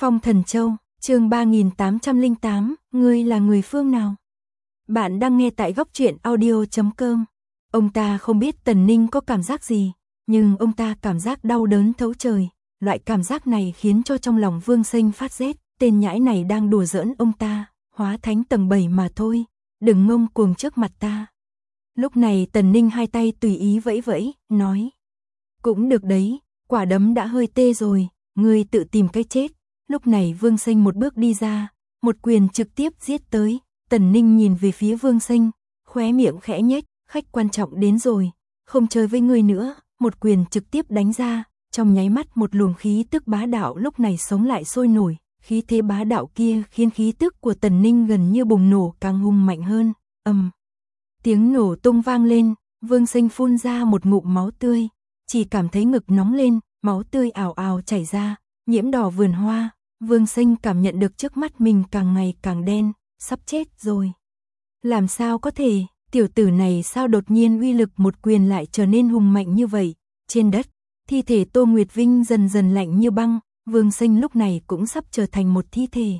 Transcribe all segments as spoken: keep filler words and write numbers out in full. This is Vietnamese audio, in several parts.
Phong Thần Châu, chương ba nghìn tám trăm lẻ tám, ngươi là người phương nào? Bạn đang nghe tại góc truyện audio chấm com. Ông ta không biết Tần Ninh có cảm giác gì, nhưng ông ta cảm giác đau đớn thấu trời. Loại cảm giác này khiến cho trong lòng Vương Sinh phát rét, tên nhãi này đang đùa giỡn ông ta, hóa thánh tầng bảy mà thôi, đừng ngông cuồng trước mặt ta. Lúc này Tần Ninh hai tay tùy ý vẫy vẫy, nói: cũng được đấy, quả đấm đã hơi tê rồi, ngươi tự tìm cái chết. Lúc này Vương Sinh một bước đi ra, một quyền trực tiếp giết tới. Tần Ninh nhìn về phía Vương Sinh, khóe miệng khẽ nhếch, khách quan trọng đến rồi, không chơi với ngươi nữa. Một quyền trực tiếp đánh ra, trong nháy mắt một luồng khí tức bá đạo lúc này sống lại sôi nổi. Khí thế bá đạo kia khiến khí tức của Tần Ninh gần như bùng nổ càng hung mạnh hơn. Ầm, tiếng nổ tung vang lên, Vương Sinh phun ra một ngụm máu tươi, chỉ cảm thấy ngực nóng lên, máu tươi ào ào chảy ra, nhiễm đỏ vườn hoa. Vương Sinh cảm nhận được trước mắt mình càng ngày càng đen, sắp chết rồi. Làm sao có thể, tiểu tử này sao đột nhiên uy lực một quyền lại trở nên hùng mạnh như vậy? Trên đất, thi thể Tô Nguyệt Vinh dần dần lạnh như băng, Vương Sinh lúc này cũng sắp trở thành một thi thể.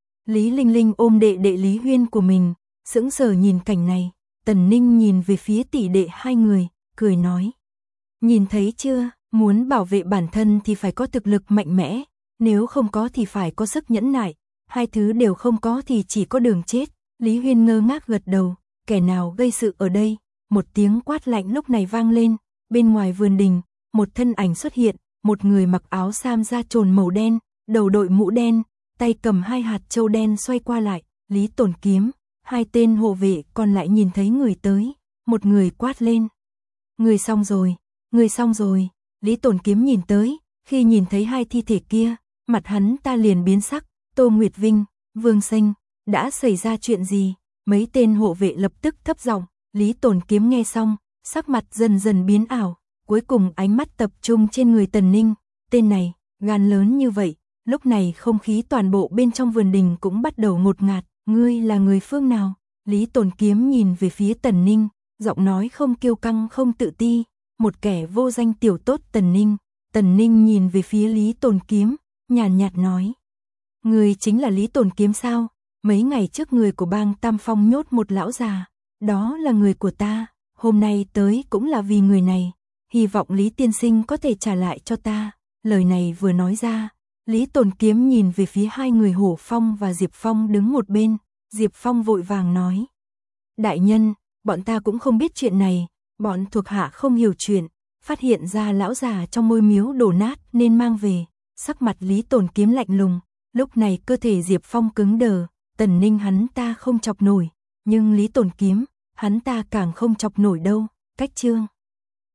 Lý Linh Linh ôm đệ đệ Lý Huyên của mình, sững sờ nhìn cảnh này. Tần Ninh nhìn về phía tỷ đệ hai người, cười nói: nhìn thấy chưa, muốn bảo vệ bản thân thì phải có thực lực mạnh mẽ, nếu không có thì phải có sức nhẫn nại, hai thứ đều không có thì chỉ có đường chết. Lý Huyên ngơ ngác gật đầu, kẻ nào gây sự ở đây? Một tiếng quát lạnh lúc này vang lên, bên ngoài vườn đình, một thân ảnh xuất hiện, một người mặc áo sam da trồn màu đen, đầu đội mũ đen, tay cầm hai hạt châu đen xoay qua lại, Lý Tồn Kiếm. Hai tên hộ vệ còn lại nhìn thấy người tới, một người quát lên: người xong rồi, người xong rồi. Lý Tồn Kiếm nhìn tới, khi nhìn thấy hai thi thể kia, mặt hắn ta liền biến sắc. Tô Nguyệt Vinh, Vương Sinh, đã xảy ra chuyện gì? Mấy tên hộ vệ lập tức thấp giọng. Lý Tồn Kiếm nghe xong, sắc mặt dần dần biến ảo, cuối cùng ánh mắt tập trung trên người Tần Ninh. Tên này, gan lớn như vậy. Lúc này không khí toàn bộ bên trong vườn đình cũng bắt đầu ngột ngạt. Ngươi là người phương nào? Lý Tồn Kiếm nhìn về phía Tần Ninh, giọng nói không kiêu căng không tự ti. Một kẻ vô danh tiểu tốt Tần Ninh. Tần Ninh nhìn về phía Lý Tồn Kiếm, nhàn nhạt nói: người chính là Lý Tồn Kiếm sao? Mấy ngày trước người của bang Tam Phong nhốt một lão già, đó là người của ta, hôm nay tới cũng là vì người này, hy vọng Lý tiên sinh có thể trả lại cho ta. Lời này vừa nói ra, Lý Tồn Kiếm nhìn về phía hai người Hổ Phong và Diệp Phong đứng một bên. Diệp Phong vội vàng nói: đại nhân, bọn ta cũng không biết chuyện này, bọn thuộc hạ không hiểu chuyện, phát hiện ra lão già trong ngôi miếu đổ nát nên mang về. Sắc mặt Lý Tồn Kiếm lạnh lùng, lúc này cơ thể Diệp Phong cứng đờ. Tần Ninh hắn ta không chọc nổi, nhưng Lý Tồn Kiếm, hắn ta càng không chọc nổi đâu. Cách chương